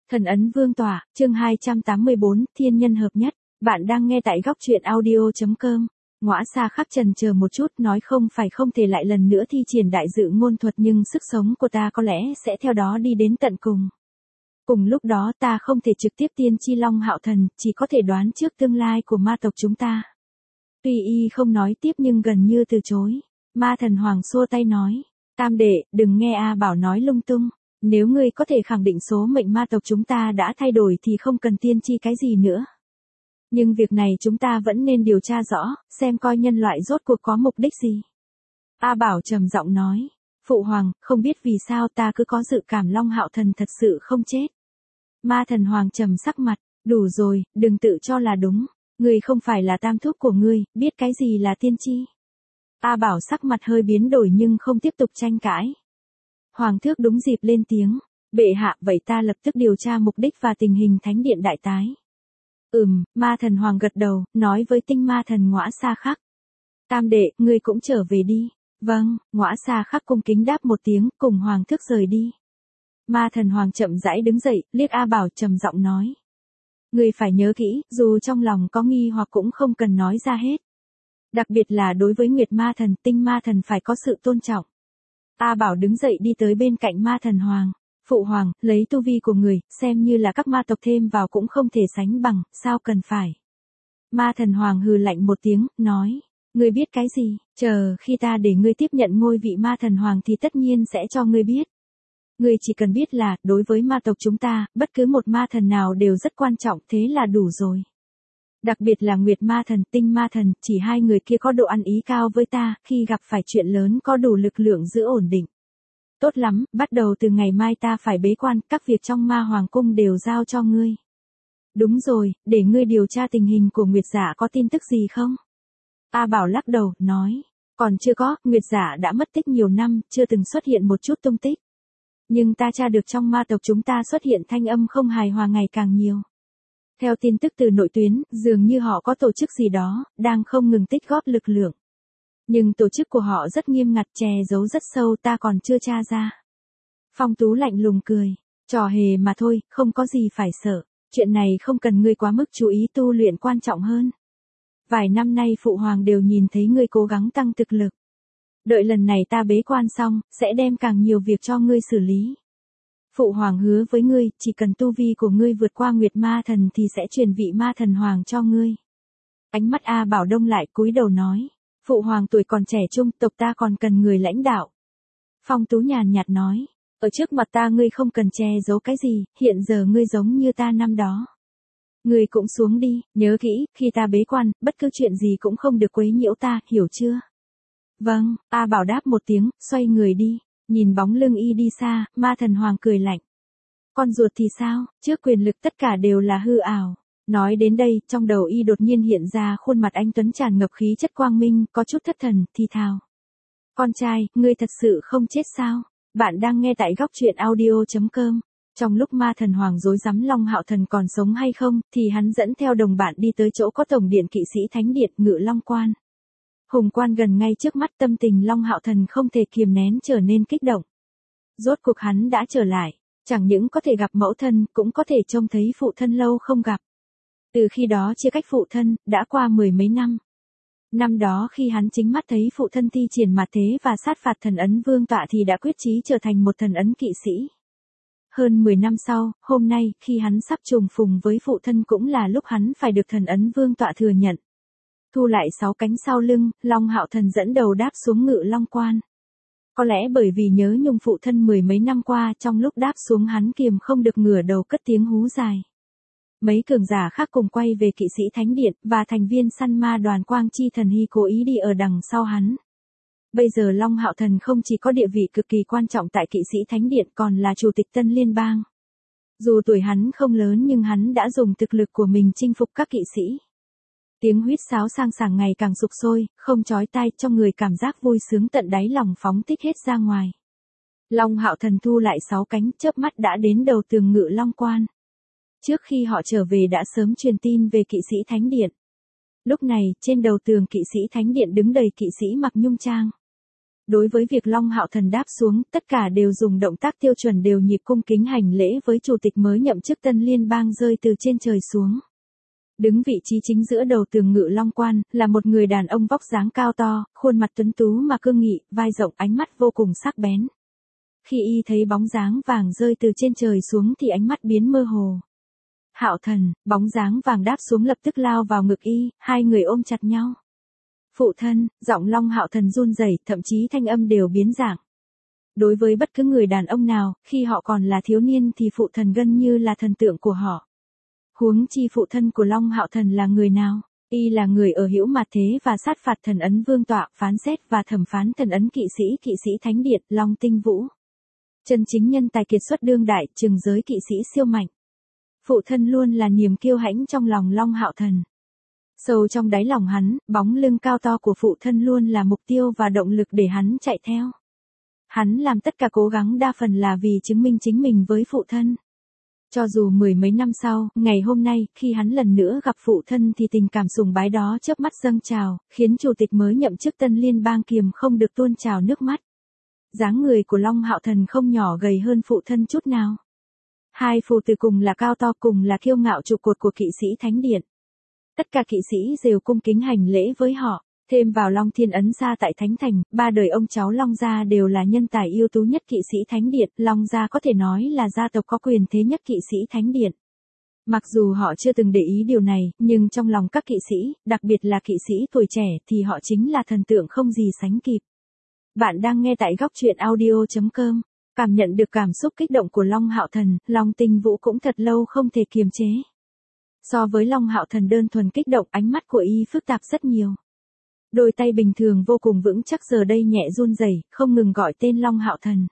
Thần ấn vương tỏa, chương 284, thiên nhân hợp nhất. Bạn đang nghe tại góc truyện audio.com. Ngõa Xa Khắc chần chờ một chút, nói không phải không thể lại lần nữa thi triển đại dự ngôn thuật, nhưng sức sống của ta có lẽ sẽ theo đó đi đến tận cùng. Cùng lúc đó ta không thể trực tiếp tiên tri Long Hạo Thần, chỉ có thể đoán trước tương lai của ma tộc chúng ta. Tuy y không nói tiếp nhưng gần như từ chối. Ma Thần Hoàng xua tay nói, Tam đệ, đừng nghe A Bảo nói lung tung. Nếu ngươi có thể khẳng định số mệnh ma tộc chúng ta đã thay đổi thì không cần tiên tri cái gì nữa. Nhưng việc này chúng ta vẫn nên điều tra rõ, xem coi nhân loại rốt cuộc có mục đích gì. A Bảo trầm giọng nói, Phụ Hoàng, không biết vì sao ta cứ có dự cảm Long Hạo Thần thật sự không chết. Ma Thần Hoàng trầm sắc mặt, đủ rồi, đừng tự cho là đúng. Ngươi không phải là tam thúc của ngươi, biết cái gì là tiên tri. A Bảo sắc mặt hơi biến đổi nhưng không tiếp tục tranh cãi. Hoàng thước đúng dịp lên tiếng, bệ hạ, vậy ta lập tức điều tra mục đích và tình hình thánh điện đại tái. Ma Thần Hoàng gật đầu, nói với tinh ma thần Ngõa Xa Khắc. Tam đệ, ngươi cũng trở về đi. Vâng, Ngõa Xa Khắc cung kính đáp một tiếng, cùng Hoàng thước rời đi. Ma Thần Hoàng chậm rãi đứng dậy, liếc A Bảo trầm giọng nói. Ngươi phải nhớ kỹ, dù trong lòng có nghi hoặc cũng không cần nói ra hết. Đặc biệt là đối với Nguyệt Ma Thần, tinh ma thần phải có sự tôn trọng. A Bảo đứng dậy đi tới bên cạnh Ma Thần Hoàng. Phụ Hoàng, lấy tu vi của người, xem như là các ma tộc thêm vào cũng không thể sánh bằng, sao cần phải. Ma Thần Hoàng hừ lạnh một tiếng, nói. Ngươi biết cái gì, chờ khi ta để ngươi tiếp nhận ngôi vị Ma Thần Hoàng thì tất nhiên sẽ cho ngươi biết. Ngươi chỉ cần biết là, đối với ma tộc chúng ta, bất cứ một ma thần nào đều rất quan trọng, thế là đủ rồi. Đặc biệt là Nguyệt Ma Thần, tinh ma thần, chỉ hai người kia có độ ăn ý cao với ta, khi gặp phải chuyện lớn có đủ lực lượng giữ ổn định. Tốt lắm, bắt đầu từ ngày mai ta phải bế quan, các việc trong Ma Hoàng cung đều giao cho ngươi. Đúng rồi, để ngươi điều tra tình hình của Nguyệt Dạ có tin tức gì không? A Bảo lắc đầu, nói, còn chưa có, Nguyệt Dạ đã mất tích nhiều năm, chưa từng xuất hiện một chút tung tích. Nhưng ta tra được trong ma tộc chúng ta xuất hiện thanh âm không hài hòa ngày càng nhiều. Theo tin tức từ nội tuyến, dường như họ có tổ chức gì đó, đang không ngừng tích góp lực lượng. Nhưng tổ chức của họ rất nghiêm ngặt, che giấu rất sâu, ta còn chưa tra ra. Phong Tú lạnh lùng cười, trò hề mà thôi, không có gì phải sợ, chuyện này không cần ngươi quá mức chú ý, tu luyện quan trọng hơn. Vài năm nay Phụ Hoàng đều nhìn thấy ngươi cố gắng tăng thực lực. Đợi lần này ta bế quan xong, sẽ đem càng nhiều việc cho ngươi xử lý. Phụ Hoàng hứa với ngươi, chỉ cần tu vi của ngươi vượt qua Nguyệt Ma Thần thì sẽ truyền vị Ma Thần Hoàng cho ngươi. Ánh mắt A Bảo đông lại, cúi đầu nói. Phụ Hoàng tuổi còn trẻ trung, tộc ta còn cần người lãnh đạo. Phong Tú nhàn nhạt nói. Ở trước mặt ta ngươi không cần che giấu cái gì, hiện giờ ngươi giống như ta năm đó. Ngươi cũng xuống đi, nhớ kỹ, khi ta bế quan, bất cứ chuyện gì cũng không được quấy nhiễu ta, hiểu chưa? Vâng, A Bảo đáp một tiếng, xoay người đi. Nhìn bóng lưng y đi xa, Ma Thần Hoàng cười lạnh. Con ruột thì sao, trước quyền lực tất cả đều là hư ảo. Nói đến đây, trong đầu y đột nhiên hiện ra khuôn mặt anh tuấn tràn ngập khí chất quang minh, có chút thất thần, thì thào. Con trai, ngươi thật sự không chết sao? Bạn đang nghe tại góc truyện audio.com. Trong lúc Ma Thần Hoàng rối rắm Long Hạo Thần còn sống hay không, thì hắn dẫn theo đồng bạn đi tới chỗ có tổng điện kỵ sĩ thánh điện, Ngự Long Quan. Hùng quan gần ngay trước mắt, tâm tình Long Hạo Thần không thể kiềm nén trở nên kích động. Rốt cuộc hắn đã trở lại, chẳng những có thể gặp mẫu thân, cũng có thể trông thấy phụ thân lâu không gặp. Từ khi đó chia cách phụ thân, đã qua 10 mấy năm. Năm đó khi hắn chính mắt thấy phụ thân thi triển mạt thế và sát phạt thần ấn vương tọa thì đã quyết chí trở thành một thần ấn kỵ sĩ. Hơn 10 năm sau, hôm nay, khi hắn sắp trùng phùng với phụ thân cũng là lúc hắn phải được thần ấn vương tọa thừa nhận. Thu lại 6 cánh sau lưng, Long Hạo Thần dẫn đầu đáp xuống Ngự Long Quan. Có lẽ bởi vì nhớ nhung phụ thân 10 mấy năm qua, trong lúc đáp xuống hắn kiềm không được ngửa đầu cất tiếng hú dài. Mấy cường giả khác cùng quay về kỵ sĩ thánh điện, và thành viên săn ma đoàn Quang Chi Thần Hy cố ý đi ở đằng sau hắn. Bây giờ Long Hạo Thần không chỉ có địa vị cực kỳ quan trọng tại kỵ sĩ thánh điện còn là chủ tịch Tân Liên bang. Dù tuổi hắn không lớn nhưng hắn đã dùng thực lực của mình chinh phục các kỵ sĩ. Tiếng huýt sáo sang sảng ngày càng sục sôi, không chói tai, trong người cảm giác vui sướng tận đáy lòng phóng thích hết ra ngoài. Long Hạo Thần thu lại 6 cánh, chớp mắt đã đến đầu tường Ngự Long Quan. Trước khi họ trở về đã sớm truyền tin về kỵ sĩ thánh điện. Lúc này, trên đầu tường kỵ sĩ thánh điện đứng đầy kỵ sĩ mặc nhung trang. Đối với việc Long Hạo Thần đáp xuống, tất cả đều dùng động tác tiêu chuẩn đều nhịp cung kính hành lễ với chủ tịch mới nhậm chức Tân Liên bang rơi từ trên trời xuống. Đứng vị trí chính giữa đầu tường Ngự Long Quan, là một người đàn ông vóc dáng cao to, khuôn mặt tuấn tú mà cương nghị, vai rộng, ánh mắt vô cùng sắc bén. Khi y thấy bóng dáng vàng rơi từ trên trời xuống thì ánh mắt biến mơ hồ. Hạo Thần, bóng dáng vàng đáp xuống lập tức lao vào ngực y, hai người ôm chặt nhau. Phụ thân, giọng Long Hạo Thần run rẩy, thậm chí thanh âm đều biến dạng. Đối với bất cứ người đàn ông nào, khi họ còn là thiếu niên thì phụ thần gần như là thần tượng của họ. Huống chi phụ thân của Long Hạo Thần là người nào? Y là người ở hữu mặt thế và sát phạt thần ấn vương tọa, phán xét và thẩm phán thần ấn kỵ sĩ thánh điện, Long Tinh Vũ. Chân chính nhân tài kiệt xuất đương đại, trừng giới kỵ sĩ siêu mạnh. Phụ thân luôn là niềm kiêu hãnh trong lòng Long Hạo Thần. Sâu trong đáy lòng hắn, bóng lưng cao to của phụ thân luôn là mục tiêu và động lực để hắn chạy theo. Hắn làm tất cả cố gắng đa phần là vì chứng minh chính mình với phụ thân. Cho dù mười mấy năm sau, ngày hôm nay, khi hắn lần nữa gặp phụ thân thì tình cảm sùng bái đó chớp mắt dâng trào, khiến chủ tịch mới nhậm chức Tân Liên bang kiềm không được tuôn trào nước mắt. Dáng người của Long Hạo Thần không nhỏ gầy hơn phụ thân chút nào. Hai phụ tử cùng là cao to, cùng là kiêu ngạo trụ cột của kỵ sĩ thánh điện. Tất cả kỵ sĩ đều cung kính hành lễ với họ. Thêm vào Long Thiên Ấn gia tại Thánh Thành, ba đời ông cháu Long gia đều là nhân tài ưu tú nhất kỵ sĩ thánh điện. Long gia có thể nói là gia tộc có quyền thế nhất kỵ sĩ thánh điện. Mặc dù họ chưa từng để ý điều này, nhưng trong lòng các kỵ sĩ, đặc biệt là kỵ sĩ tuổi trẻ thì họ chính là thần tượng không gì sánh kịp. Bạn đang nghe tại góc truyện audio.com. Cảm nhận được cảm xúc kích động của Long Hạo Thần, Long Tinh Vũ cũng thật lâu không thể kiềm chế. So với Long Hạo Thần đơn thuần kích động, ánh mắt của y phức tạp rất nhiều. Đôi tay bình thường vô cùng vững chắc giờ đây nhẹ run rẩy, không ngừng gọi tên Long Hạo Thần.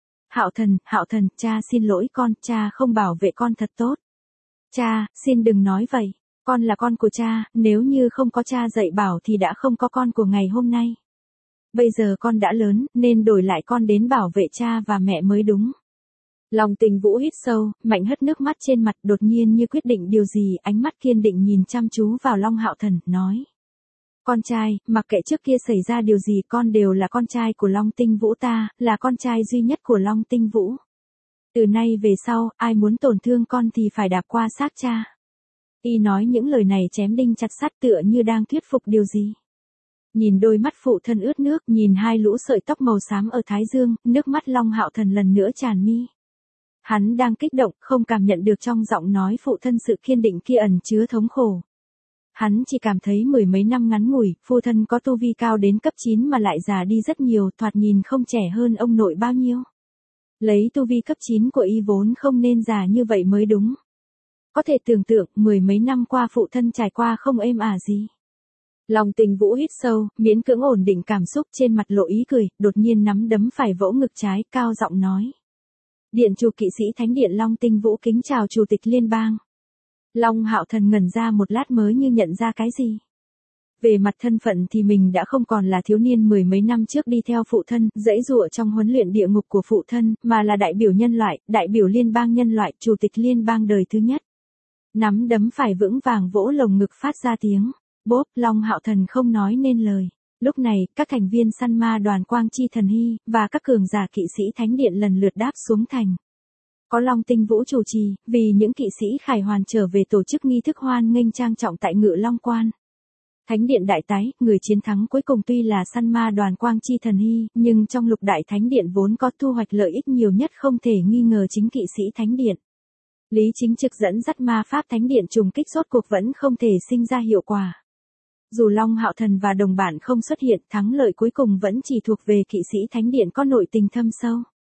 Hạo Thần, cha xin lỗi con, cha không bảo vệ con thật tốt. Cha, xin đừng nói vậy, con là con của cha, nếu như không có cha dạy bảo thì đã không có con của ngày hôm nay. Bây giờ con đã lớn, nên đổi lại con đến bảo vệ cha và mẹ mới đúng. Long Tinh Vũ hít sâu, mạnh hất nước mắt trên mặt, đột nhiên như quyết định điều gì, ánh mắt kiên định nhìn chăm chú vào Long Hạo Thần, nói. Con trai, mặc kệ trước kia xảy ra điều gì con đều là con trai của Long Tinh Vũ ta, là con trai duy nhất của Long Tinh Vũ. Từ nay về sau, ai muốn tổn thương con thì phải đạp qua xác cha. Y nói những lời này chém đinh chặt sắt tựa như đang thuyết phục điều gì. Nhìn đôi mắt phụ thân ướt nước, nhìn hai lũ sợi tóc màu xám ở thái dương, nước mắt Long Hạo Thần lần nữa tràn mi. Hắn đang kích động, không cảm nhận được trong giọng nói phụ thân sự kiên định kia ẩn chứa thống khổ. Hắn chỉ cảm thấy mười mấy năm ngắn ngủi, phụ thân có tu vi cao đến cấp 9 mà lại già đi rất nhiều, thoạt nhìn không trẻ hơn ông nội bao nhiêu. Lấy tu vi cấp 9 của y vốn không nên già như vậy mới đúng. Có thể tưởng tượng, mười mấy năm qua phụ thân trải qua không êm ả gì. Long Tinh Vũ hít sâu, miễn cưỡng ổn định cảm xúc, trên mặt lộ ý cười, đột nhiên nắm đấm phải vỗ ngực trái, cao giọng nói. Điện chủ kỵ sĩ thánh điện Long Tinh Vũ kính chào chủ tịch liên bang. Long Hạo Thần ngẩn ra một lát mới như nhận ra cái gì. Về mặt thân phận thì mình đã không còn là thiếu niên mười mấy năm trước đi theo phụ thân, giãy giụa trong huấn luyện địa ngục của phụ thân, mà là đại biểu nhân loại, đại biểu liên bang nhân loại, chủ tịch liên bang đời thứ nhất. Nắm đấm phải vững vàng vỗ lồng ngực phát ra tiếng. Bốp, Long Hạo Thần không nói nên lời. Lúc này, các thành viên săn ma đoàn Quang Chi Thần Hy, và các cường giả kỵ sĩ thánh điện lần lượt đáp xuống thành. Có Long Tinh Vũ chủ trì, vì những kỵ sĩ khải hoàn trở về tổ chức nghi thức hoan nghênh trang trọng tại Ngự Long Quan. Thánh điện đại tái, người chiến thắng cuối cùng tuy là săn ma đoàn Quang Chi Thần Hy, nhưng trong lục đại thánh điện vốn có thu hoạch lợi ích nhiều nhất không thể nghi ngờ chính kỵ sĩ thánh điện. Lý Chính Trực dẫn dắt ma pháp thánh điện trùng kích rốt cuộc vẫn không thể sinh ra hiệu quả. Dù Long Hạo Thần và đồng bạn không xuất hiện, thắng lợi cuối cùng vẫn chỉ thuộc về kỵ sĩ thánh điện có nội tình thâm sâu.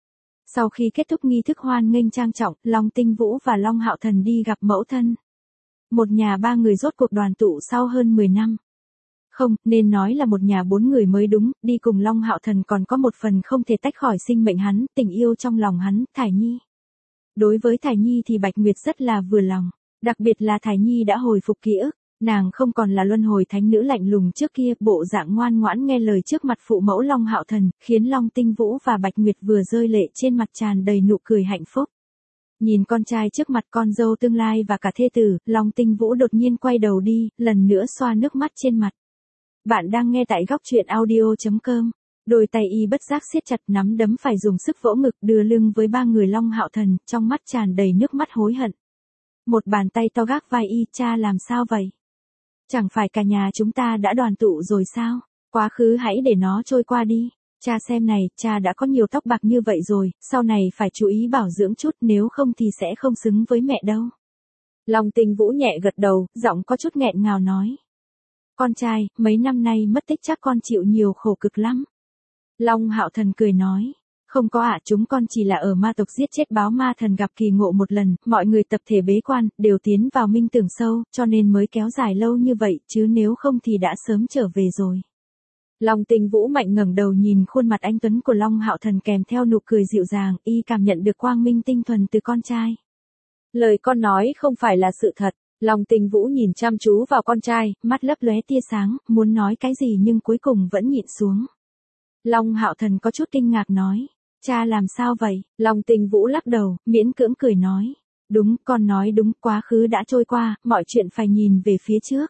Sau khi kết thúc nghi thức hoan nghênh trang trọng, Long Tinh Vũ và Long Hạo Thần đi gặp mẫu thân. Một nhà ba người rốt cuộc đoàn tụ sau hơn 10 năm. Không, nên nói là một nhà 4 người mới đúng, đi cùng Long Hạo Thần còn có một phần không thể tách khỏi sinh mệnh hắn, tình yêu trong lòng hắn, Thải Nhi. Đối với Thải Nhi thì Bạch Nguyệt rất là vừa lòng, đặc biệt là Thải Nhi đã hồi phục ký ức. Nàng không còn là luân hồi thánh nữ lạnh lùng trước kia, bộ dạng ngoan ngoãn nghe lời trước mặt phụ mẫu Long Hạo Thần, khiến Long Tinh Vũ và Bạch Nguyệt vừa rơi lệ trên mặt tràn đầy nụ cười hạnh phúc. Nhìn con trai trước mặt con dâu tương lai và cả thê tử, Long Tinh Vũ đột nhiên quay đầu đi, lần nữa xoa nước mắt trên mặt. Bạn đang nghe tại góc truyện audio.com. Đôi tay y bất giác siết chặt nắm đấm phải dùng sức vỗ ngực đưa lưng với ba người Long Hạo Thần, trong mắt tràn đầy nước mắt hối hận. Một bàn tay to gác vai y, cha làm sao vậy? Chẳng phải cả nhà chúng ta đã đoàn tụ rồi sao? Quá khứ hãy để nó trôi qua đi. Cha xem này, cha đã có nhiều tóc bạc như vậy rồi, sau này phải chú ý bảo dưỡng chút, nếu không thì sẽ không xứng với mẹ đâu. Long Tinh Vũ nhẹ gật đầu, giọng có chút nghẹn ngào nói. Con trai, mấy năm nay mất tích chắc con chịu nhiều khổ cực lắm. Long Hạo Thần cười nói. Không có ạ, chúng con chỉ là ở ma tộc giết chết báo ma thần gặp kỳ ngộ một lần, mọi người tập thể bế quan, đều tiến vào minh tưởng sâu, cho nên mới kéo dài lâu như vậy, chứ nếu không thì đã sớm trở về rồi. Long Tinh Vũ mạnh ngẩng đầu nhìn khuôn mặt anh tuấn của Long Hạo Thần kèm theo nụ cười dịu dàng, y cảm nhận được quang minh tinh thuần từ con trai. Lời con nói không phải là sự thật. Long Tinh Vũ nhìn chăm chú vào con trai, mắt lấp lóe tia sáng, muốn nói cái gì nhưng cuối cùng vẫn nhịn xuống. Long Hạo Thần có chút kinh ngạc nói. Cha làm sao vậy? Long Tinh Vũ lắc đầu, miễn cưỡng cười nói. Đúng, con nói đúng, quá khứ đã trôi qua, mọi chuyện phải nhìn về phía trước.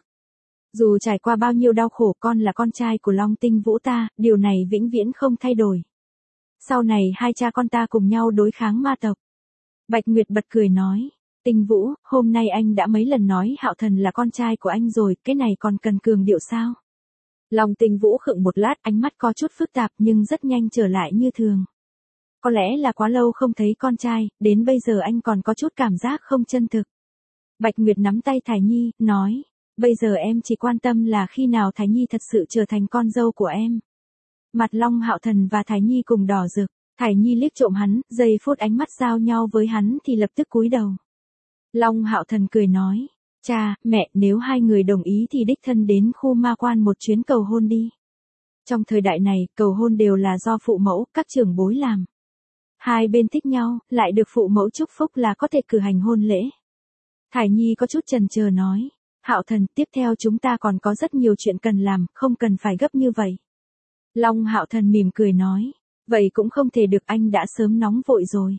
Dù trải qua bao nhiêu đau khổ, con là con trai của Long Tinh Vũ ta, điều này vĩnh viễn không thay đổi. Sau này hai cha con ta cùng nhau đối kháng ma tộc. Bạch Nguyệt bật cười nói. Tinh Vũ, hôm nay anh đã mấy lần nói Hạo Thần là con trai của anh rồi, cái này còn cần cường điệu sao? Long Tinh Vũ khựng một lát, ánh mắt có chút phức tạp nhưng rất nhanh trở lại như thường. Có lẽ là quá lâu không thấy con trai, đến bây giờ anh còn có chút cảm giác không chân thực. Bạch Nguyệt nắm tay Thải Nhi, nói. Bây giờ em chỉ quan tâm là khi nào Thải Nhi thật sự trở thành con dâu của em. Mặt Long Hạo Thần và Thải Nhi cùng đỏ rực, Thải Nhi liếc trộm hắn, giây phút ánh mắt giao nhau với hắn thì lập tức cúi đầu. Long Hạo Thần cười nói. Cha, mẹ, nếu hai người đồng ý thì đích thân đến khu ma quan một chuyến cầu hôn đi. Trong thời đại này, cầu hôn đều là do phụ mẫu, các trưởng bối làm. Hai bên thích nhau, lại được phụ mẫu chúc phúc là có thể cử hành hôn lễ. Thải Nhi có chút chần chờ nói. Hạo Thần, tiếp theo chúng ta còn có rất nhiều chuyện cần làm, không cần phải gấp như vậy. Long Hạo Thần mỉm cười nói. Vậy cũng không thể được, anh đã sớm nóng vội rồi.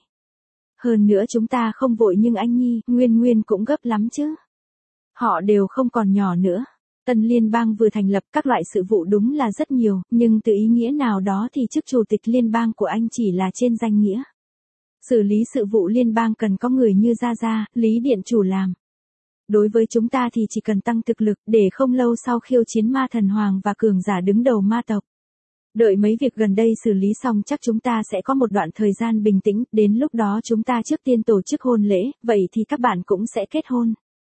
Hơn nữa chúng ta không vội nhưng anh Nhi, Nguyên cũng gấp lắm chứ. Họ đều không còn nhỏ nữa. Tân Liên bang vừa thành lập, các loại sự vụ đúng là rất nhiều, nhưng từ ý nghĩa nào đó thì chức chủ tịch liên bang của anh chỉ là trên danh nghĩa. Xử lý sự vụ liên bang cần có người như Gia Gia, Lý Điện Chủ làm. Đối với chúng ta thì chỉ cần tăng thực lực để không lâu sau khiêu chiến ma thần hoàng và cường giả đứng đầu ma tộc. Đợi mấy việc gần đây xử lý xong chắc chúng ta sẽ có một đoạn thời gian bình tĩnh, đến lúc đó chúng ta trước tiên tổ chức hôn lễ, vậy thì các bạn cũng sẽ kết hôn.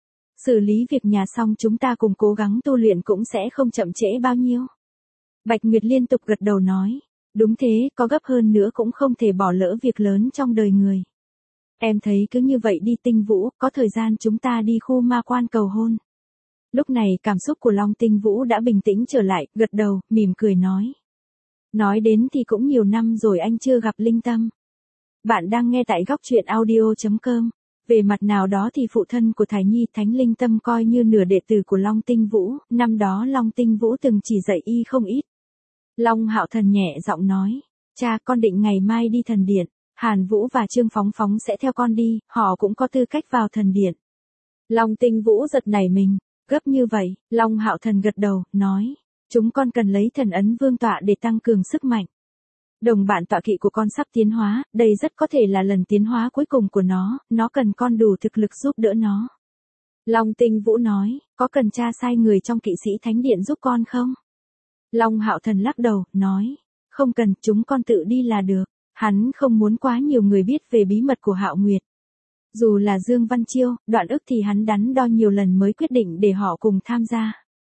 Xử lý việc nhà xong chúng ta cùng cố gắng tu luyện cũng sẽ không chậm trễ bao nhiêu. Bạch Nguyệt liên tục gật đầu nói. Đúng thế, có gấp hơn nữa cũng không thể bỏ lỡ việc lớn trong đời người. Em thấy cứ như vậy đi Tinh Vũ, có thời gian chúng ta đi khu ma quan cầu hôn. Lúc này cảm xúc của Long Tinh Vũ đã bình tĩnh trở lại, gật đầu, mỉm cười nói. Nói đến thì cũng nhiều năm rồi anh chưa gặp Linh Tâm. Bạn đang nghe tại góc truyện audio.com. Về mặt nào đó thì phụ thân của Thải Nhi, Thánh Linh Tâm coi như nửa đệ tử của Long Tinh Vũ, năm đó Long Tinh Vũ từng chỉ dạy y không ít. Long Hạo Thần nhẹ giọng nói, cha con định ngày mai đi thần điện, Hàn Vũ và Trương Phóng Phóng sẽ theo con đi, họ cũng có tư cách vào thần điện. Long Tinh Vũ giật nảy mình, gấp như vậy, Long Hạo Thần gật đầu, nói, chúng con cần lấy thần ấn vương tọa để tăng cường sức mạnh. Đồng bạn tọa kỵ của con sắp tiến hóa, đây rất có thể là lần tiến hóa cuối cùng của nó cần con đủ thực lực giúp đỡ nó. Long Tinh Vũ nói, có cần cha sai người trong kỵ sĩ thánh điện giúp con không? Long Hạo Thần lắc đầu, nói, không cần, chúng con tự đi là được. Hắn không muốn quá nhiều người biết về bí mật của Hạo Nguyệt. Dù là Dương Văn Chiêu, Đoạn Ức thì hắn đắn đo nhiều lần mới quyết định để họ cùng tham gia.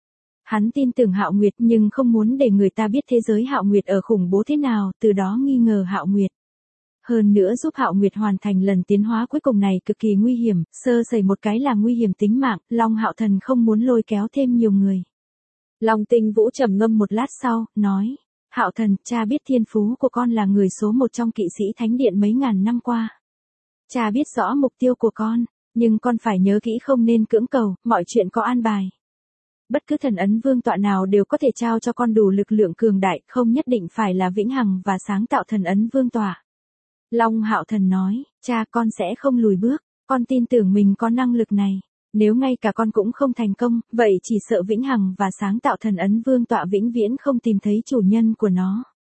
Hắn tin tưởng Hạo Nguyệt nhưng không muốn để người ta biết thế giới Hạo Nguyệt ở khủng bố thế nào, từ đó nghi ngờ Hạo Nguyệt. Hơn nữa giúp Hạo Nguyệt hoàn thành lần tiến hóa cuối cùng này cực kỳ nguy hiểm, sơ sẩy một cái là nguy hiểm tính mạng, Long Hạo Thần không muốn lôi kéo thêm nhiều người. Long Tinh Vũ trầm ngâm một lát sau, nói, Hạo Thần, cha biết thiên phú của con là người số một trong kỵ sĩ thánh điện mấy ngàn năm qua. Cha biết rõ mục tiêu của con, nhưng con phải nhớ kỹ không nên cưỡng cầu, mọi chuyện có an bài. Bất cứ thần ấn vương tọa nào đều có thể trao cho con đủ lực lượng cường đại, không nhất định phải là vĩnh hằng và sáng tạo thần ấn vương tọa. Long Hạo Thần nói, cha con sẽ không lùi bước, con tin tưởng mình có năng lực này. Nếu ngay cả con cũng không thành công, vậy chỉ sợ vĩnh hằng và sáng tạo thần ấn vương tọa vĩnh viễn không tìm thấy chủ nhân của nó.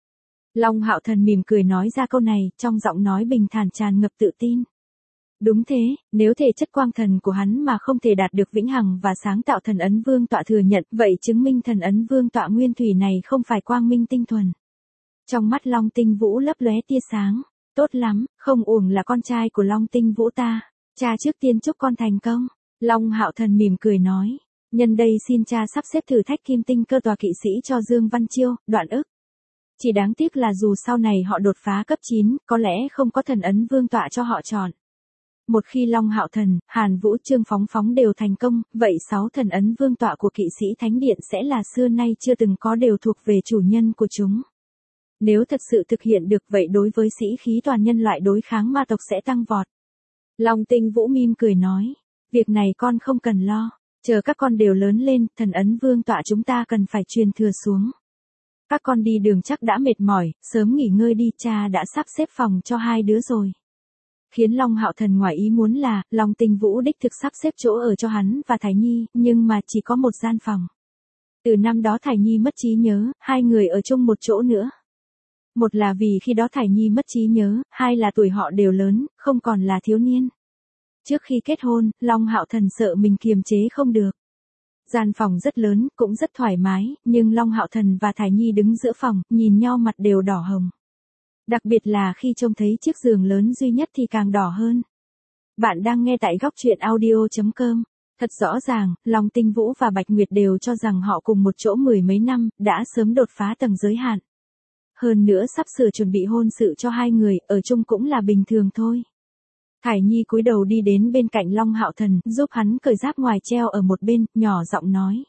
Long Hạo Thần mỉm cười nói ra câu này, trong giọng nói bình thản tràn ngập tự tin. Đúng thế, nếu thể chất quang thần của hắn mà không thể đạt được vĩnh hằng và sáng tạo thần ấn vương tọa thừa nhận, vậy chứng minh thần ấn vương tọa nguyên thủy này không phải quang minh tinh thuần. Trong mắt Long Tinh Vũ lấp lóe tia sáng. Tốt lắm, không uổng là con trai của Long Tinh Vũ ta. Cha trước tiên chúc con thành công. Long Hạo Thần mỉm cười nói. Nhân đây xin cha sắp xếp thử thách kim tinh cơ tòa kỵ sĩ cho Dương Văn Chiêu, Đoạn Ức. Chỉ đáng tiếc là dù sau này họ đột phá cấp 9, có lẽ không có thần ấn vương tọa cho họ chọn. Một khi Long Hạo Thần, Hàn Vũ, Trương Phóng Phóng đều thành công, vậy 6 thần ấn vương tọa của kỵ sĩ Thánh Điện sẽ là xưa nay chưa từng có, đều thuộc về chủ nhân của chúng. Nếu thật sự thực hiện được vậy, đối với sĩ khí toàn nhân loại đối kháng ma tộc sẽ tăng vọt. Long Tinh Vũ mỉm cười nói, việc này con không cần lo, chờ các con đều lớn lên, thần ấn vương tọa chúng ta cần phải truyền thừa xuống. Các con đi đường chắc đã mệt mỏi, sớm nghỉ ngơi đi, cha đã sắp xếp phòng cho 2 đứa rồi. Khiến Long Hạo Thần ngoài ý muốn là, Long Tinh Vũ đích thực sắp xếp chỗ ở cho hắn và Thải Nhi, nhưng mà chỉ có một gian phòng. Từ năm đó Thải Nhi mất trí nhớ, 2 người ở chung một chỗ nữa. Một là vì khi đó Thải Nhi mất trí nhớ, 2 là tuổi họ đều lớn, không còn là thiếu niên. Trước khi kết hôn, Long Hạo Thần sợ mình kiềm chế không được. Gian phòng rất lớn, cũng rất thoải mái, nhưng Long Hạo Thần và Thải Nhi đứng giữa phòng, nhìn nhau mặt đều đỏ hồng. Đặc biệt là khi trông thấy chiếc giường lớn duy nhất thì càng đỏ hơn. Bạn đang nghe tại góc truyện audio.com. Thật rõ ràng, Long Tinh Vũ và Bạch Nguyệt đều cho rằng họ cùng một chỗ 10 mấy năm, đã sớm đột phá tầng giới hạn. Hơn nữa sắp sửa chuẩn bị hôn sự cho 2 người, ở chung cũng là bình thường thôi. Thải Nhi cúi đầu đi đến bên cạnh Long Hạo Thần, giúp hắn cởi giáp ngoài treo ở một bên, nhỏ giọng nói.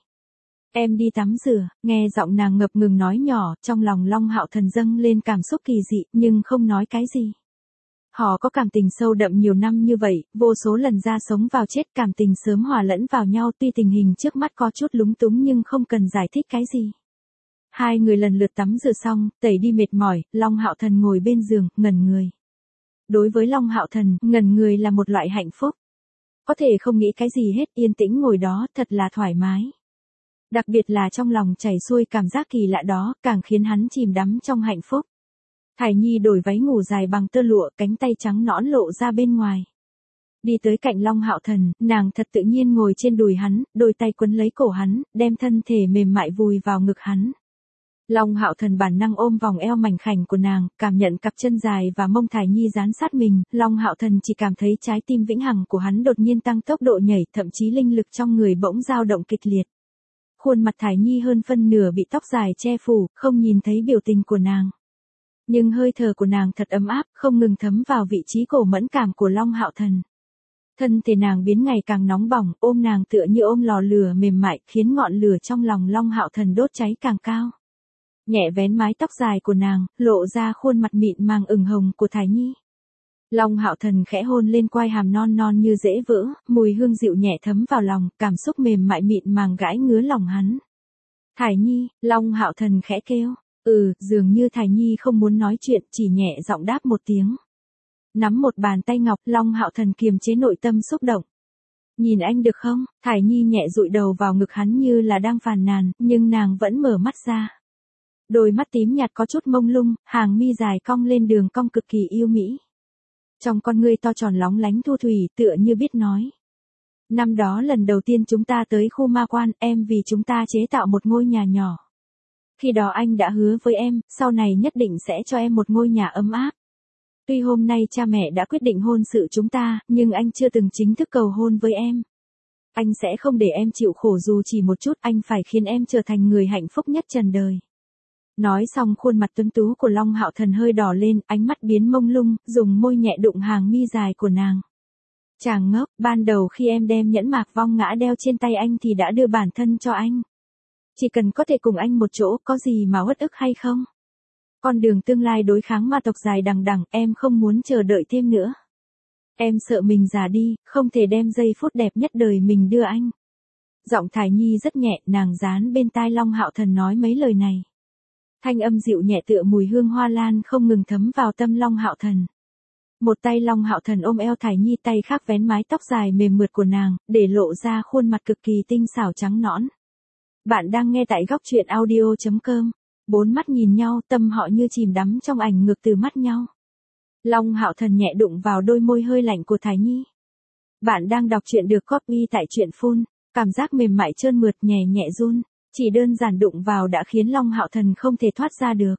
Em đi tắm rửa, nghe giọng nàng ngập ngừng nói nhỏ, trong lòng Long Hạo Thần dâng lên cảm xúc kỳ dị, nhưng không nói cái gì. Họ có cảm tình sâu đậm nhiều năm như vậy, vô số lần ra sống vào chết, cảm tình sớm hòa lẫn vào nhau, tuy tình hình trước mắt có chút lúng túng nhưng không cần giải thích cái gì. 2 người lần lượt tắm rửa xong, tẩy đi mệt mỏi, Long Hạo Thần ngồi bên giường, ngẩn người. Đối với Long Hạo Thần, ngẩn người là một loại hạnh phúc. Có thể không nghĩ cái gì hết, yên tĩnh ngồi đó, thật là thoải mái. Đặc biệt là trong lòng chảy xuôi cảm giác kỳ lạ đó, càng khiến hắn chìm đắm trong hạnh phúc. Thải Nhi đổi váy ngủ dài bằng tơ lụa, cánh tay trắng nõn lộ ra bên ngoài. Đi tới cạnh Long Hạo Thần, nàng thật tự nhiên ngồi trên đùi hắn, đôi tay quấn lấy cổ hắn, đem thân thể mềm mại vùi vào ngực hắn. Long Hạo Thần bản năng ôm vòng eo mảnh khảnh của nàng, cảm nhận cặp chân dài và mông Thải Nhi dán sát mình, Long Hạo Thần chỉ cảm thấy trái tim vĩnh hằng của hắn đột nhiên tăng tốc độ nhảy, thậm chí linh lực trong người bỗng dao động kịch liệt. Khuôn mặt Thải Nhi hơn phân nửa bị tóc dài che phủ, không nhìn thấy biểu tình của nàng. Nhưng hơi thở của nàng thật ấm áp, không ngừng thấm vào vị trí cổ mẫn cảm của Long Hạo Thần. Thân thể nàng biến ngày càng nóng bỏng, ôm nàng tựa như ôm lò lửa mềm mại, khiến ngọn lửa trong lòng Long Hạo Thần đốt cháy càng cao. Nhẹ vén mái tóc dài của nàng, lộ ra khuôn mặt mịn màng ửng hồng của Thải Nhi. Long Hạo Thần khẽ hôn lên quai hàm non non như dễ vỡ, mùi hương dịu nhẹ thấm vào lòng, cảm xúc mềm mại mịn màng gãi ngứa lòng hắn. Thải Nhi, Long Hạo Thần khẽ kêu. Dường như Thải Nhi không muốn nói chuyện, chỉ nhẹ giọng đáp một tiếng. Nắm một bàn tay ngọc, Long Hạo Thần kiềm chế nội tâm xúc động. Nhìn anh được không? Thải Nhi nhẹ dụi đầu vào ngực hắn như là đang phàn nàn, nhưng nàng vẫn mở mắt ra. Đôi mắt tím nhạt có chút mông lung, hàng mi dài cong lên đường cong cực kỳ yêu mỹ. Trong con ngươi to tròn lóng lánh thu thủy, tựa như biết nói. Năm đó lần đầu tiên chúng ta tới khu ma quan, em vì chúng ta chế tạo một ngôi nhà nhỏ. Khi đó anh đã hứa với em, sau này nhất định sẽ cho em một ngôi nhà ấm áp. Tuy hôm nay cha mẹ đã quyết định hôn sự chúng ta, nhưng anh chưa từng chính thức cầu hôn với em. Anh sẽ không để em chịu khổ dù chỉ một chút, anh phải khiến em trở thành người hạnh phúc nhất trần đời. Nói xong khuôn mặt tuấn tú của Long Hạo Thần hơi đỏ lên, ánh mắt biến mông lung, dùng môi nhẹ đụng hàng mi dài của nàng. Chàng ngốc, ban đầu khi em đem nhẫn mạc vong ngã đeo trên tay anh thì đã đưa bản thân cho anh. Chỉ cần có thể cùng anh một chỗ, có gì mà uất ức hay không? Con đường tương lai đối kháng ma tộc dài đằng đẵng, em không muốn chờ đợi thêm nữa. Em sợ mình già đi, không thể đem giây phút đẹp nhất đời mình đưa anh. Giọng Thải Nhi rất nhẹ, nàng dán bên tai Long Hạo Thần nói mấy lời này. Thanh âm dịu nhẹ tựa mùi hương hoa lan không ngừng thấm vào tâm Long Hạo Thần. Một tay Long Hạo Thần ôm eo Thải Nhi, tay khác vén mái tóc dài mềm mượt của nàng, để lộ ra khuôn mặt cực kỳ tinh xảo trắng nõn. Bạn đang nghe tại góc truyện audio.com. Bốn mắt nhìn nhau, tâm họ như chìm đắm trong ảnh ngược từ mắt nhau. Long Hạo Thần nhẹ đụng vào đôi môi hơi lạnh của Thái Nhi. Bạn đang đọc truyện được copy tại truyện phun, cảm giác mềm mại trơn mượt nhẹ nhẹ run, chỉ đơn giản đụng vào đã khiến Long Hạo Thần không thể thoát ra được.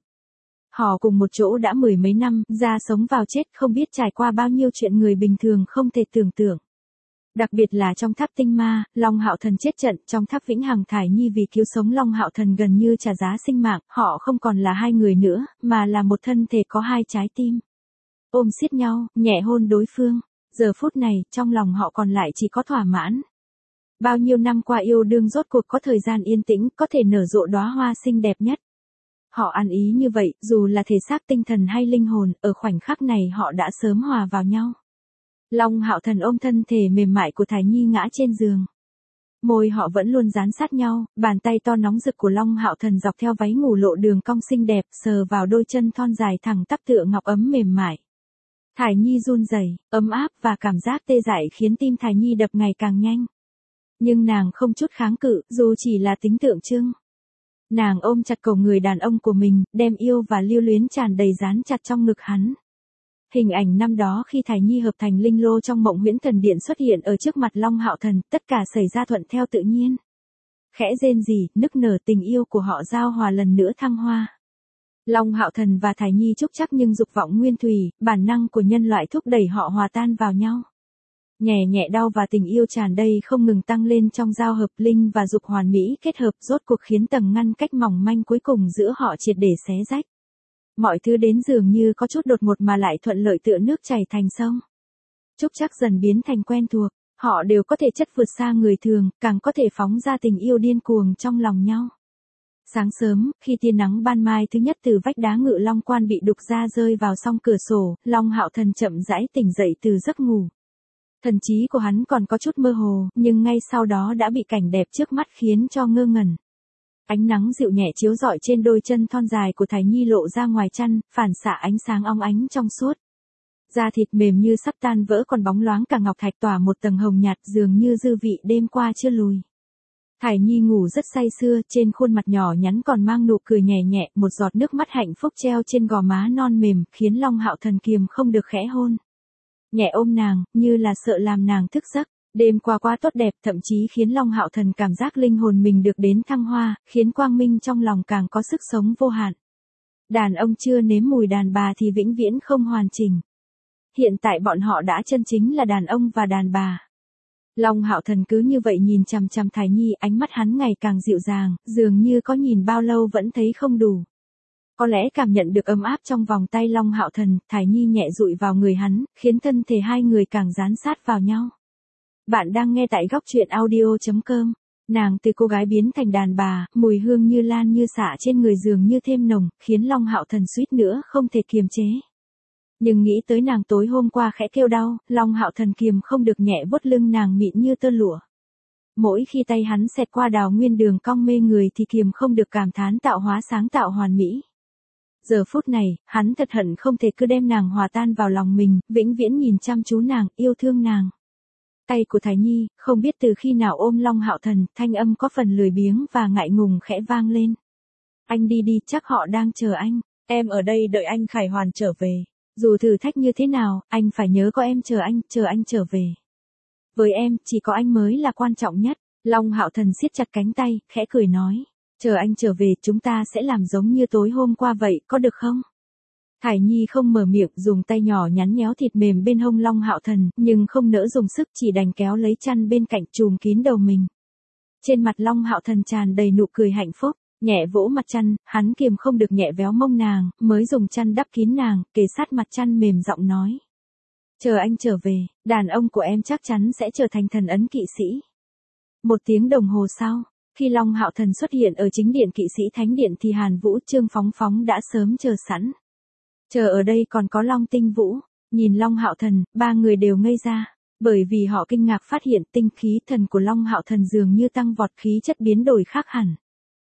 Họ cùng một chỗ đã mười mấy năm, ra sống vào chết không biết trải qua bao nhiêu chuyện người bình thường không thể tưởng tượng. Đặc biệt là trong tháp tinh ma, Long Hạo Thần chết trận, trong tháp vĩnh hằng Thải Nhi vì cứu sống Long Hạo Thần gần như trả giá sinh mạng, họ không còn là hai người nữa, mà là một thân thể có hai trái tim. Ôm siết nhau, nhẹ hôn đối phương. Giờ phút này, trong lòng họ còn lại chỉ có thỏa mãn. Bao nhiêu năm qua yêu đương rốt cuộc có thời gian yên tĩnh, có thể nở rộ đóa hoa xinh đẹp nhất. Họ ăn ý như vậy, dù là thể xác tinh thần hay linh hồn, ở khoảnh khắc này họ đã sớm hòa vào nhau. Long Hạo Thần ôm thân thể mềm mại của Thải Nhi ngã trên giường. Môi họ vẫn luôn dán sát nhau, bàn tay to nóng rực của Long Hạo Thần dọc theo váy ngủ lộ đường cong xinh đẹp, sờ vào đôi chân thon dài thẳng tắp tựa ngọc ấm mềm mại. Thải Nhi run rẩy, ấm áp và cảm giác tê dại khiến tim Thải Nhi đập ngày càng nhanh. Nhưng nàng không chút kháng cự, dù chỉ là tính tượng trưng. Nàng ôm chặt cổ người đàn ông của mình, đem yêu và lưu luyến tràn đầy dán chặt trong ngực hắn. Hình ảnh năm đó khi Thải Nhi hợp thành linh lô trong mộng huyễn thần điện xuất hiện ở trước mặt Long Hạo Thần, tất cả xảy ra thuận theo tự nhiên. Khẽ rên rỉ, nức nở tình yêu của họ giao hòa lần nữa thăng hoa. Long Hạo Thần và Thải Nhi trúc chắc nhưng dục vọng nguyên thủy, bản năng của nhân loại thúc đẩy họ hòa tan vào nhau. Nhẹ nhẹ đau và tình yêu tràn đầy không ngừng tăng lên trong giao hợp linh và dục hoàn mỹ kết hợp rốt cuộc khiến tầng ngăn cách mỏng manh cuối cùng giữa họ triệt để xé rách. Mọi thứ đến dường như có chút đột ngột mà lại thuận lợi tựa nước chảy thành sông. Trúc chắc dần biến thành quen thuộc, họ đều có thể chất vượt xa người thường, càng có thể phóng ra tình yêu điên cuồng trong lòng nhau. Sáng sớm, khi tia nắng ban mai thứ nhất từ vách đá Ngự Long Quan bị đục ra rơi vào song cửa sổ, Long Hạo Thần chậm rãi tỉnh dậy từ giấc ngủ. Thần trí của hắn còn có chút mơ hồ, nhưng ngay sau đó đã bị cảnh đẹp trước mắt khiến cho ngơ ngẩn. Ánh nắng dịu nhẹ chiếu rọi trên đôi chân thon dài của Thải Nhi lộ ra ngoài chăn, phản xạ ánh sáng óng ánh trong suốt. Da thịt mềm như sắp tan vỡ còn bóng loáng cả ngọc thạch tỏa một tầng hồng nhạt dường như dư vị đêm qua chưa lùi. Thải Nhi ngủ rất say sưa, trên khuôn mặt nhỏ nhắn còn mang nụ cười nhẹ nhẹ, một giọt nước mắt hạnh phúc treo trên gò má non mềm, khiến Long Hạo Thần kiềm không được khẽ hôn. Nhẹ ôm nàng, như là sợ làm nàng thức giấc. Đêm qua quá tốt đẹp, thậm chí khiến Long Hạo Thần cảm giác linh hồn mình được đến thăng hoa, khiến quang minh trong lòng càng có sức sống vô hạn. Đàn ông chưa nếm mùi đàn bà thì vĩnh viễn không hoàn chỉnh. Hiện tại bọn họ đã chân chính là đàn ông và đàn bà. Long Hạo Thần cứ như vậy nhìn chằm chằm Thải Nhi, ánh mắt hắn ngày càng dịu dàng, dường như có nhìn bao lâu vẫn thấy không đủ. Có lẽ cảm nhận được ấm áp trong vòng tay Long Hạo Thần, Thải Nhi nhẹ dụi vào người hắn, khiến thân thể hai người càng dán sát vào nhau. Bạn đang nghe tại góc truyện audio.com. Nàng từ cô gái biến thành đàn bà, mùi hương như lan như xả trên người dường như thêm nồng, khiến Long Hạo Thần suýt nữa không thể kiềm chế. Nhưng nghĩ tới nàng tối hôm qua khẽ kêu đau, Long Hạo Thần kiềm không được nhẹ vuốt lưng nàng mịn như tơ lụa. Mỗi khi tay hắn xẹt qua đào nguyên đường cong mê người thì kiềm không được cảm thán tạo hóa sáng tạo hoàn mỹ. Giờ phút này, hắn thật hận không thể cứ đem nàng hòa tan vào lòng mình, vĩnh viễn nhìn chăm chú nàng, yêu thương nàng. Tay của Thái Nhi, không biết từ khi nào ôm Long Hạo Thần, thanh âm có phần lười biếng và ngại ngùng khẽ vang lên. Anh đi đi, chắc họ đang chờ anh. Em ở đây đợi anh Khải Hoàn trở về. Dù thử thách như thế nào, anh phải nhớ có em chờ anh trở về. Với em, chỉ có anh mới là quan trọng nhất. Long Hạo Thần siết chặt cánh tay, khẽ cười nói. Chờ anh trở về, chúng ta sẽ làm giống như tối hôm qua vậy, có được không? Thải Nhi không mở miệng, dùng tay nhỏ nhắn nhéo thịt mềm bên hông Long Hạo Thần, nhưng không nỡ dùng sức, chỉ đành kéo lấy chăn bên cạnh trùm kín đầu mình. Trên mặt Long Hạo Thần tràn đầy nụ cười hạnh phúc, nhẹ vỗ mặt chăn, hắn kiềm không được nhẹ véo mông nàng, mới dùng chăn đắp kín nàng, kề sát mặt chăn mềm giọng nói. Chờ anh trở về, đàn ông của em chắc chắn sẽ trở thành thần ấn kỵ sĩ. Một tiếng đồng hồ sau, khi Long Hạo Thần xuất hiện ở chính điện kỵ sĩ thánh điện thì Hàn Vũ Trương Phóng Phóng đã sớm chờ sẵn. Chờ ở đây còn có Long Tinh Vũ, nhìn Long Hạo Thần, ba người đều ngây ra, bởi vì họ kinh ngạc phát hiện tinh khí thần của Long Hạo Thần dường như tăng vọt, khí chất biến đổi khác hẳn.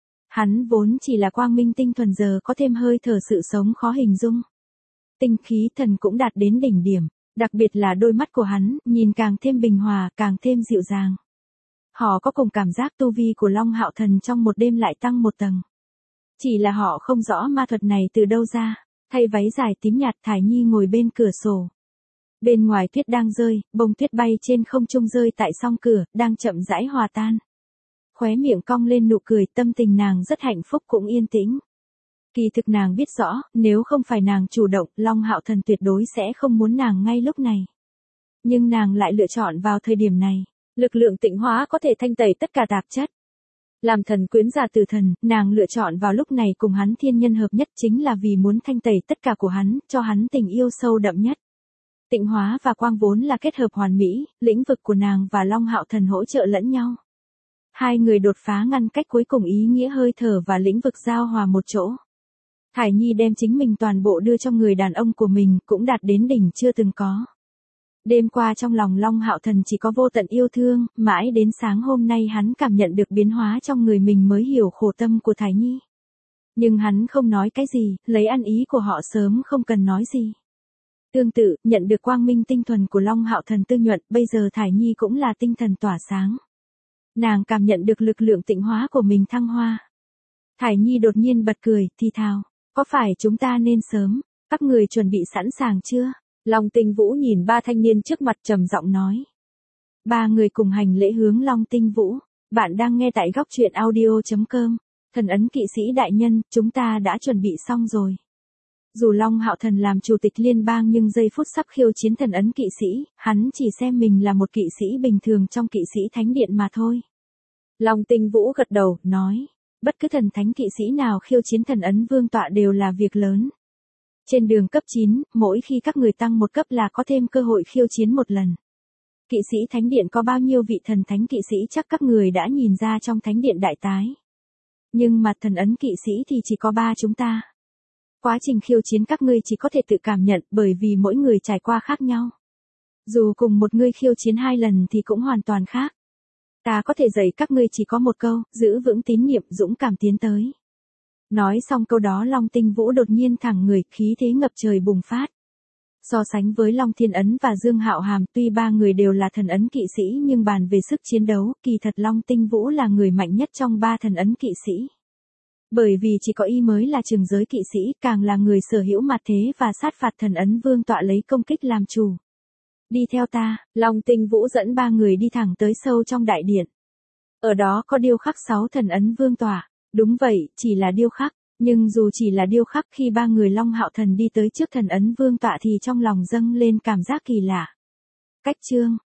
Hắn vốn chỉ là quang minh tinh thuần, giờ có thêm hơi thở sự sống khó hình dung. Tinh khí thần cũng đạt đến đỉnh điểm, đặc biệt là đôi mắt của hắn, nhìn càng thêm bình hòa, càng thêm dịu dàng. Họ có cùng cảm giác tu vi của Long Hạo Thần trong một đêm lại tăng một tầng. Chỉ là họ không rõ ma thuật này từ đâu ra. Thay váy dài tím nhạt, Thải Nhi ngồi bên cửa sổ. Bên ngoài tuyết đang rơi, bông tuyết bay trên không trung rơi tại song cửa, đang chậm rãi hòa tan. Khóe miệng cong lên nụ cười, tâm tình nàng rất hạnh phúc cũng yên tĩnh. Kỳ thực nàng biết rõ, nếu không phải nàng chủ động, Long Hạo Thần tuyệt đối sẽ không muốn nàng ngay lúc này. Nhưng nàng lại lựa chọn vào thời điểm này. Lực lượng tịnh hóa có thể thanh tẩy tất cả tạp chất. Làm thần quyến giả tử thần, nàng lựa chọn vào lúc này cùng hắn thiên nhân hợp nhất chính là vì muốn thanh tẩy tất cả của hắn, cho hắn tình yêu sâu đậm nhất. Tịnh hóa và quang vốn là kết hợp hoàn mỹ, lĩnh vực của nàng và Long Hạo Thần hỗ trợ lẫn nhau. Hai người đột phá ngăn cách cuối cùng ý nghĩa hơi thở và lĩnh vực giao hòa một chỗ. Thải Nhi đem chính mình toàn bộ đưa cho người đàn ông của mình, cũng đạt đến đỉnh chưa từng có. Đêm qua trong lòng Long Hạo Thần chỉ có vô tận yêu thương, mãi đến sáng hôm nay hắn cảm nhận được biến hóa trong người mình mới hiểu khổ tâm của Thải Nhi. Nhưng hắn không nói cái gì, lấy ăn ý của họ sớm không cần nói gì. Tương tự, nhận được quang minh tinh thuần của Long Hạo Thần tư nhuận, bây giờ Thải Nhi cũng là tinh thần tỏa sáng. Nàng cảm nhận được lực lượng tịnh hóa của mình thăng hoa. Thải Nhi đột nhiên bật cười, thì thào, có phải chúng ta nên sớm, các người chuẩn bị sẵn sàng chưa? Long Tinh Vũ nhìn ba thanh niên trước mặt trầm giọng nói. Ba người cùng hành lễ hướng Long Tinh Vũ. Bạn đang nghe tại góc truyện audio.com. Thần ấn kỵ sĩ đại nhân, chúng ta đã chuẩn bị xong rồi. Dù Long Hạo Thần làm chủ tịch liên bang nhưng giây phút sắp khiêu chiến thần ấn kỵ sĩ, hắn chỉ xem mình là một kỵ sĩ bình thường trong kỵ sĩ thánh điện mà thôi. Long Tinh Vũ gật đầu, nói. Bất cứ thần thánh kỵ sĩ nào khiêu chiến thần ấn vương tọa đều là việc lớn. Trên đường cấp 9, mỗi khi các người tăng một cấp là có thêm cơ hội khiêu chiến một lần. Kỵ sĩ thánh điện có bao nhiêu vị thần thánh kỵ sĩ chắc các người đã nhìn ra trong thánh điện đại tái. Nhưng mà thần ấn kỵ sĩ thì chỉ có 3 chúng ta. Quá trình khiêu chiến các ngươi chỉ có thể tự cảm nhận bởi vì mỗi người trải qua khác nhau. Dù cùng một người khiêu chiến 2 lần thì cũng hoàn toàn khác. Ta có thể dạy các ngươi chỉ có một câu, giữ vững tín niệm, dũng cảm tiến tới. Nói xong câu đó Long Tinh Vũ đột nhiên thẳng người, khí thế ngập trời bùng phát. So sánh với Long Thiên Ấn và Dương Hạo Hàm, tuy ba người đều là thần ấn kỵ sĩ nhưng bàn về sức chiến đấu, kỳ thật Long Tinh Vũ là người mạnh nhất trong 3 thần ấn kỵ sĩ. Bởi vì chỉ có y mới là trường giới kỵ sĩ, càng là người sở hữu mặt thế và sát phạt thần ấn vương tọa lấy công kích làm chủ. Đi theo ta, Long Tinh Vũ dẫn 3 người đi thẳng tới sâu trong đại điện. Ở đó có điêu khắc 6 thần ấn vương tọa. Đúng vậy, chỉ là điêu khắc, nhưng dù chỉ là điêu khắc khi 3 người Long Hạo Thần đi tới trước thần ấn vương tọa thì trong lòng dâng lên cảm giác kỳ lạ. Cách chương,